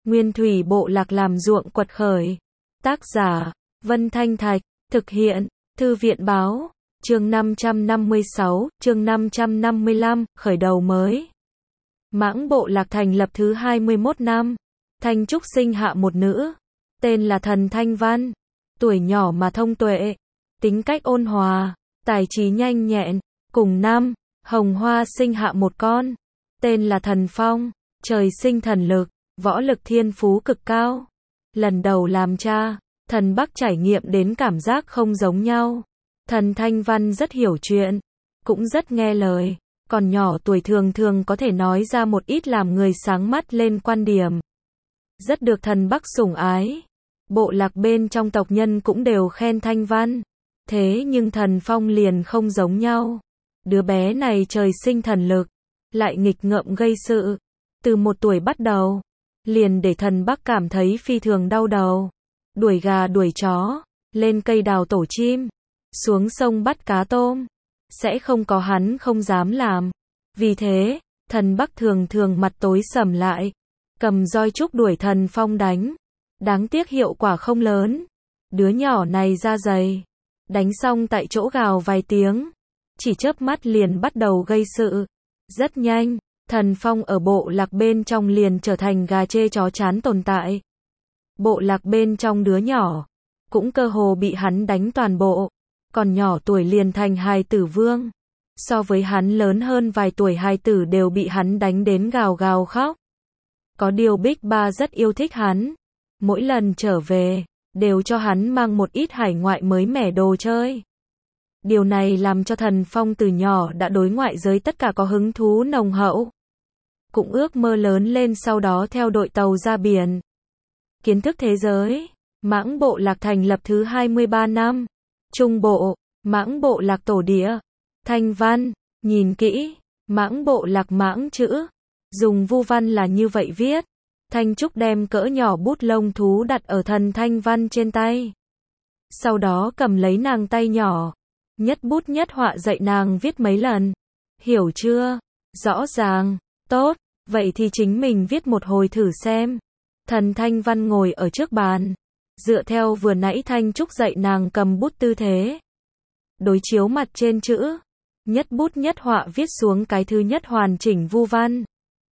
Nguyên thủy bộ lạc làm ruộng quật khởi. Tác giả, Vân Thanh Thạch, thực hiện, Thư viện báo, chương 556, chương 555, khởi đầu mới. Mãng bộ lạc thành lập thứ 21 năm. Thanh Trúc sinh hạ một nữ, tên là Thần Thanh Văn. Tuổi nhỏ mà thông tuệ, tính cách ôn hòa, tài trí nhanh nhẹn. Cùng năm, Hồng Hoa sinh hạ một con, tên là Thần Phong, trời sinh thần lực, võ lực thiên phú cực cao. Lần đầu làm cha, Thần Bắc trải nghiệm đến cảm giác không giống nhau. Thần Thanh Văn rất hiểu chuyện, cũng rất nghe lời, còn nhỏ tuổi thường thường có thể nói ra một ít làm người sáng mắt lên quan điểm. Rất được Thần Bắc sủng ái. Bộ lạc bên trong tộc nhân cũng đều khen Thanh Văn. Thế nhưng Thần Phong liền không giống nhau. Đứa bé này trời sinh thần lực, lại nghịch ngợm gây sự. Từ 1 tuổi bắt đầu, liền để Thần Bắc cảm thấy phi thường đau đầu. Đuổi gà đuổi chó, lên cây đào tổ chim, xuống sông bắt cá tôm. Sẽ không có hắn không dám làm. Vì thế, Thần Bắc thường thường mặt tối sầm lại, cầm roi trúc đuổi Thần Phong đánh. Đáng tiếc hiệu quả không lớn. Đứa nhỏ này da dày, đánh xong tại chỗ gào vài tiếng, chỉ chớp mắt liền bắt đầu gây sự. Rất nhanh, Thần Phong ở bộ lạc bên trong liền trở thành gà chê chó chán tồn tại. Bộ lạc bên trong đứa nhỏ, cũng cơ hồ bị hắn đánh toàn bộ. Còn nhỏ tuổi liền thành hài tử vương. So với hắn lớn hơn vài tuổi hài tử đều bị hắn đánh đến gào gào khóc. Có điều Bích Ba rất yêu thích hắn. Mỗi lần trở về, đều cho hắn mang một ít hải ngoại mới mẻ đồ chơi. Điều này làm cho Thần Phong từ nhỏ đã đối ngoại giới tất cả có hứng thú nồng hậu. Cũng ước mơ lớn lên sau đó theo đội tàu ra biển. Kiến thức thế giới. Mãng bộ lạc thành lập thứ 23 năm. Trung bộ, mãng bộ lạc tổ địa. Thanh văn, nhìn kỹ, mãng bộ lạc mãng chữ. Dùng vu văn là như vậy viết. Thanh Trúc đem cỡ nhỏ bút lông thú đặt ở Thần Thanh Văn trên tay. Sau đó cầm lấy nàng tay nhỏ, nhất bút nhất họa dạy nàng viết mấy lần. Hiểu chưa? Rõ ràng. Tốt, vậy thì chính mình viết một hồi thử xem. Thần Thanh Văn ngồi ở trước bàn, dựa theo vừa nãy Thanh Trúc dạy nàng cầm bút tư thế. Đối chiếu mặt trên chữ, nhất bút nhất họa viết xuống cái thứ nhất hoàn chỉnh vu văn.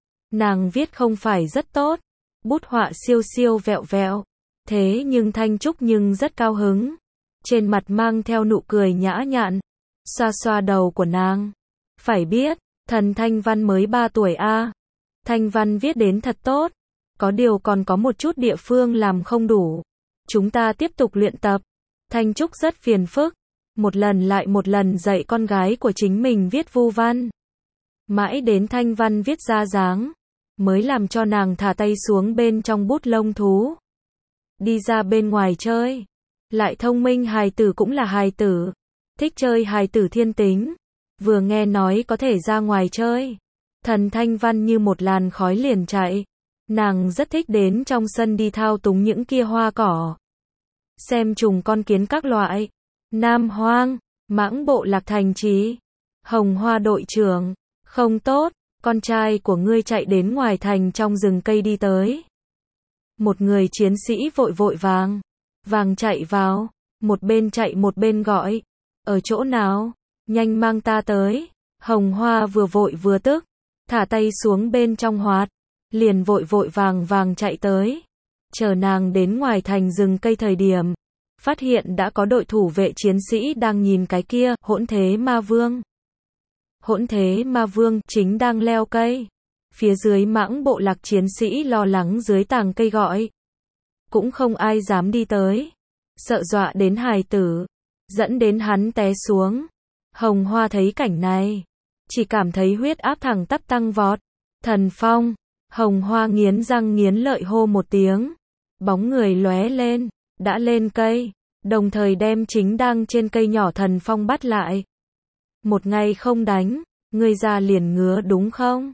Nàng viết không phải rất tốt, bút họa siêu siêu vẹo vẹo, thế nhưng Thanh Trúc nhưng rất cao hứng. Trên mặt mang theo nụ cười nhã nhặn, xoa xoa đầu của nàng. Phải biết, Thần Thanh Văn mới 3 tuổi a. Thanh Văn viết đến thật tốt, có điều còn có một chút địa phương làm không đủ. Chúng ta tiếp tục luyện tập. Thanh Trúc rất phiền phức, một lần lại một lần dạy con gái của chính mình viết vu văn. Mãi đến Thanh Văn viết ra dáng, mới làm cho nàng thả tay xuống bên trong bút lông thú. Đi ra bên ngoài chơi. Lại thông minh hài tử cũng là hài tử. Thích chơi hài tử thiên tính. Vừa nghe nói có thể ra ngoài chơi, Thần Thanh Văn như một làn khói liền chạy. Nàng rất thích đến trong sân đi thao túng những kia hoa cỏ. Xem trùng con kiến các loại. Nam Hoang, mãng bộ lạc thành trì. Hồng Hoa đội trưởng, không tốt, con trai của ngươi chạy đến ngoài thành trong rừng cây đi tới. Một người chiến sĩ vội vội vàng chạy vào, một bên chạy một bên gọi. Ở chỗ nào? Nhanh mang ta tới. Hồng Hoa vừa vội vừa tức, thả tay xuống bên trong hoạt, liền vội vội vàng chạy tới. Chờ nàng đến ngoài thành rừng cây thời điểm, phát hiện đã có đội thủ vệ chiến sĩ đang nhìn cái kia, Hỗn Thế Ma Vương. Hỗn Thế Ma Vương chính đang leo cây. Phía dưới mãng bộ lạc chiến sĩ lo lắng dưới tàng cây gọi. Cũng không ai dám đi tới. Sợ dọa đến hài tử, dẫn đến hắn té xuống. Hồng Hoa thấy cảnh này, chỉ cảm thấy huyết áp thẳng tắp tăng vọt. Thần Phong, Hồng Hoa nghiến răng nghiến lợi hô một tiếng. Bóng người lóe lên, đã lên cây, đồng thời đem chính đang trên cây nhỏ Thần Phong bắt lại. Một ngày không đánh, ngươi ra liền ngứa đúng không?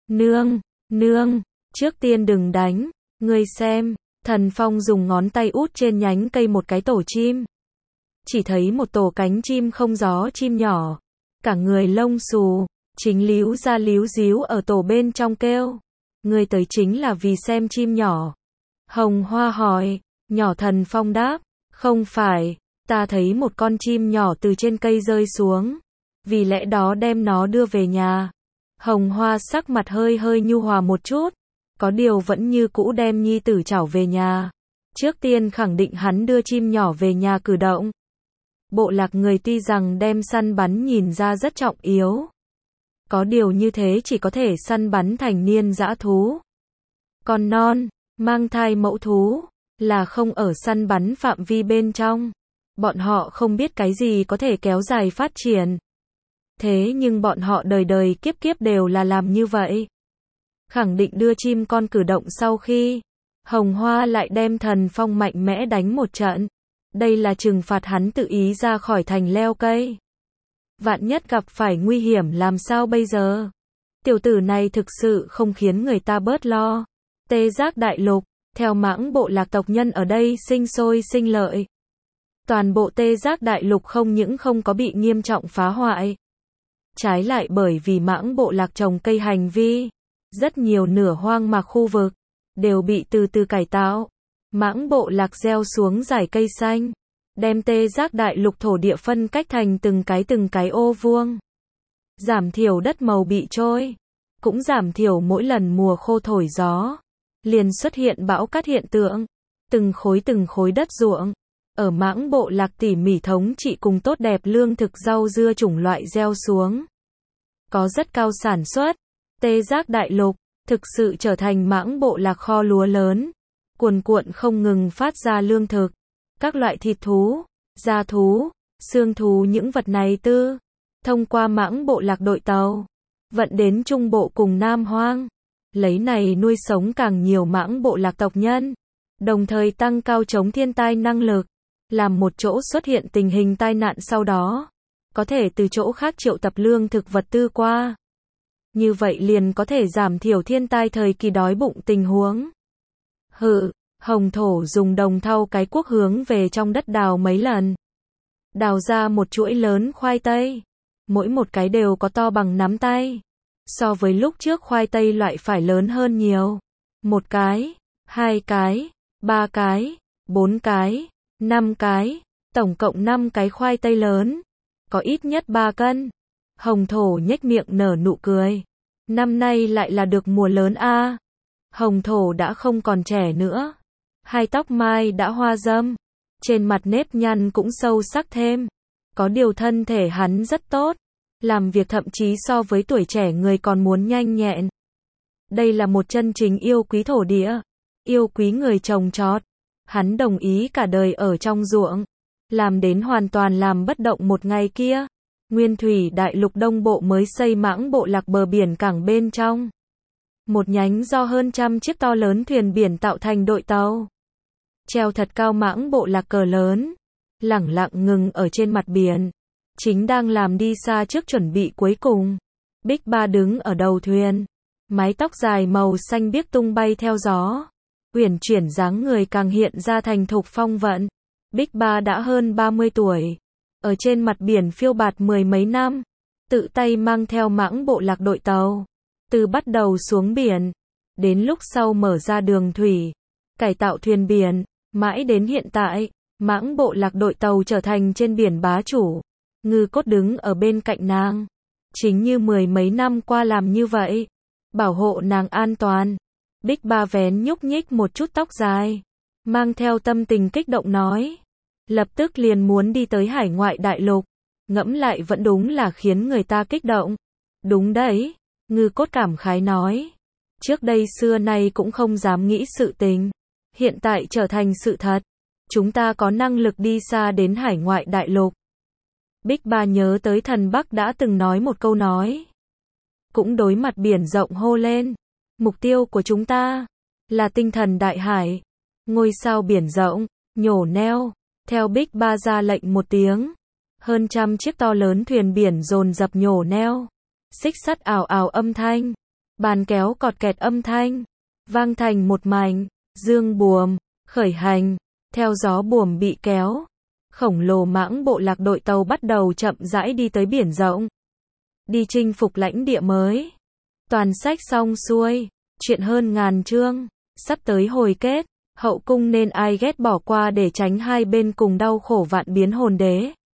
Nương, trước tiên đừng đánh, ngươi xem. Thần Phong dùng ngón tay út trên nhánh cây một cái tổ chim. Chỉ thấy một tổ cánh chim không gió chim nhỏ, cả người lông xù, chính líu ra líu díu ở tổ bên trong kêu. Ngươi tới chính là vì xem chim nhỏ, Hồng Hoa hỏi. Nhỏ Thần Phong đáp. Không phải, ta thấy một con chim nhỏ từ trên cây rơi xuống. Vì lẽ đó đem nó đưa về nhà. Hồng Hoa sắc mặt hơi hơi nhu hòa một chút. Có điều vẫn như cũ đem nhi tử trảo về nhà. Trước tiên khẳng định hắn đưa chim nhỏ về nhà cử động. Bộ lạc người tuy rằng đem săn bắn nhìn ra rất trọng yếu. Có điều như thế chỉ có thể săn bắn thành niên dã thú. Con non, mang thai mẫu thú, là không ở săn bắn phạm vi bên trong. Bọn họ không biết cái gì có thể kéo dài phát triển. Thế nhưng bọn họ đời đời kiếp kiếp đều là làm như vậy. Khẳng định đưa chim con cử động sau khi Hồng Hoa lại đem Thần Phong mạnh mẽ đánh một trận. Đây là trừng phạt hắn tự ý ra khỏi thành leo cây. Vạn nhất gặp phải nguy hiểm làm sao bây giờ? Tiểu tử này thực sự không khiến người ta bớt lo. Tê Giác Đại Lục, theo mãng bộ lạc tộc nhân ở đây sinh sôi sinh lợi. Toàn bộ Tê Giác Đại Lục không những không có bị nghiêm trọng phá hoại. Trái lại bởi vì mãng bộ lạc trồng cây hành vi, rất nhiều nửa hoang mạc khu vực, đều bị từ từ cải tạo. Mãng bộ lạc gieo xuống dải cây xanh, đem Tê Giác Đại Lục thổ địa phân cách thành từng cái ô vuông. Giảm thiểu đất màu bị trôi, cũng giảm thiểu mỗi lần mùa khô thổi gió, liền xuất hiện bão cát hiện tượng. Từng khối đất ruộng, ở mãng bộ lạc tỉ mỉ thống trị cùng tốt đẹp lương thực rau dưa chủng loại gieo xuống. Có rất cao sản xuất, Tê Giác Đại Lục thực sự trở thành mãng bộ lạc kho lúa lớn, cuồn cuộn không ngừng phát ra lương thực, các loại thịt thú, da thú, xương thú, những vật này thông qua mãng bộ lạc đội tàu, vận đến Trung Bộ cùng Nam Hoang, lấy này nuôi sống càng nhiều mãng bộ lạc tộc nhân, đồng thời tăng cao chống thiên tai năng lực, làm một chỗ xuất hiện tình hình tai nạn sau đó, có thể từ chỗ khác triệu tập lương thực vật tư qua. Như vậy liền có thể giảm thiểu thiên tai thời kỳ đói bụng tình huống. Hồng thổ dùng đồng thau cái cuốc hướng về trong đất đào mấy lần. Đào ra một chuỗi lớn khoai tây. Mỗi một cái đều có to bằng nắm tay. So với lúc trước khoai tây loại phải lớn hơn nhiều. 1 cái, 2 cái, 3 cái, 4 cái, 5 cái, tổng cộng 5 cái khoai tây lớn. Có ít nhất 3 cân. Hồng thổ nhếch miệng nở nụ cười. Năm nay lại là được mùa lớn a. Hồng thổ đã không còn trẻ nữa. Hai tóc mai đã hoa râm. Trên mặt nếp nhăn cũng sâu sắc thêm. Có điều thân thể hắn rất tốt. Làm việc thậm chí so với tuổi trẻ người còn muốn nhanh nhẹn. Đây là một chân chính yêu quý thổ địa. Yêu quý người trồng trọt. Hắn đồng ý cả đời ở trong ruộng. Làm đến hoàn toàn làm bất động một ngày kia. Nguyên thủy đại lục đông bộ mới xây mãng bộ lạc bờ biển cảng bên trong. Một nhánh do hơn 100 chiếc to lớn thuyền biển tạo thành đội tàu. Treo thật cao mãng bộ lạc cờ lớn. Lẳng lặng ngừng ở trên mặt biển. Chính đang làm đi xa trước chuẩn bị cuối cùng. Big Ba đứng ở đầu thuyền. Mái tóc dài màu xanh biếc tung bay theo gió. Uyển chuyển dáng người càng hiện ra thành thục phong vận. Big Ba đã hơn 30 tuổi. Ở trên mặt biển phiêu bạt 10 mấy năm. Tự tay mang theo mãng bộ lạc đội tàu. Từ bắt đầu xuống biển. Đến lúc sau mở ra đường thủy. Cải tạo thuyền biển. Mãi đến hiện tại. Mãng bộ lạc đội tàu trở thành trên biển bá chủ. Ngư Cốt đứng ở bên cạnh nàng. Chính như 10 mấy năm qua làm như vậy. Bảo hộ nàng an toàn. Big Ba vén nhúc nhích một chút tóc dài. Mang theo tâm tình kích động nói. Lập tức liền muốn đi tới hải ngoại đại lục. Ngẫm lại vẫn đúng là khiến người ta kích động. Đúng đấy. Ngư Cốt cảm khái nói. Trước đây xưa nay cũng không dám nghĩ sự tình. Hiện tại trở thành sự thật. Chúng ta có năng lực đi xa đến hải ngoại đại lục. Big Ba nhớ tới thần Bắc đã từng nói một câu nói. Cũng đối mặt biển rộng hô lên. Mục tiêu của chúng ta là tinh thần đại hải. Ngôi sao biển rộng, nhổ neo. Theo Big Ba ra lệnh một tiếng. Hơn 100 chiếc to lớn thuyền biển dồn dập nhổ neo. Xích sắt ào ào âm thanh. Bàn kéo cọt kẹt âm thanh. Vang thành một mảnh. Dương buồm, khởi hành. Theo gió buồm bị kéo. Khổng lồ mãng bộ lạc đội tàu bắt đầu chậm rãi đi tới biển rộng. Đi chinh phục lãnh địa mới. Toàn sách xong xuôi. Chuyện hơn ngàn chương. Sắp tới hồi kết. Hậu cung nên ai ghét bỏ qua để tránh hai bên cùng đau khổ vạn biến hồn đế.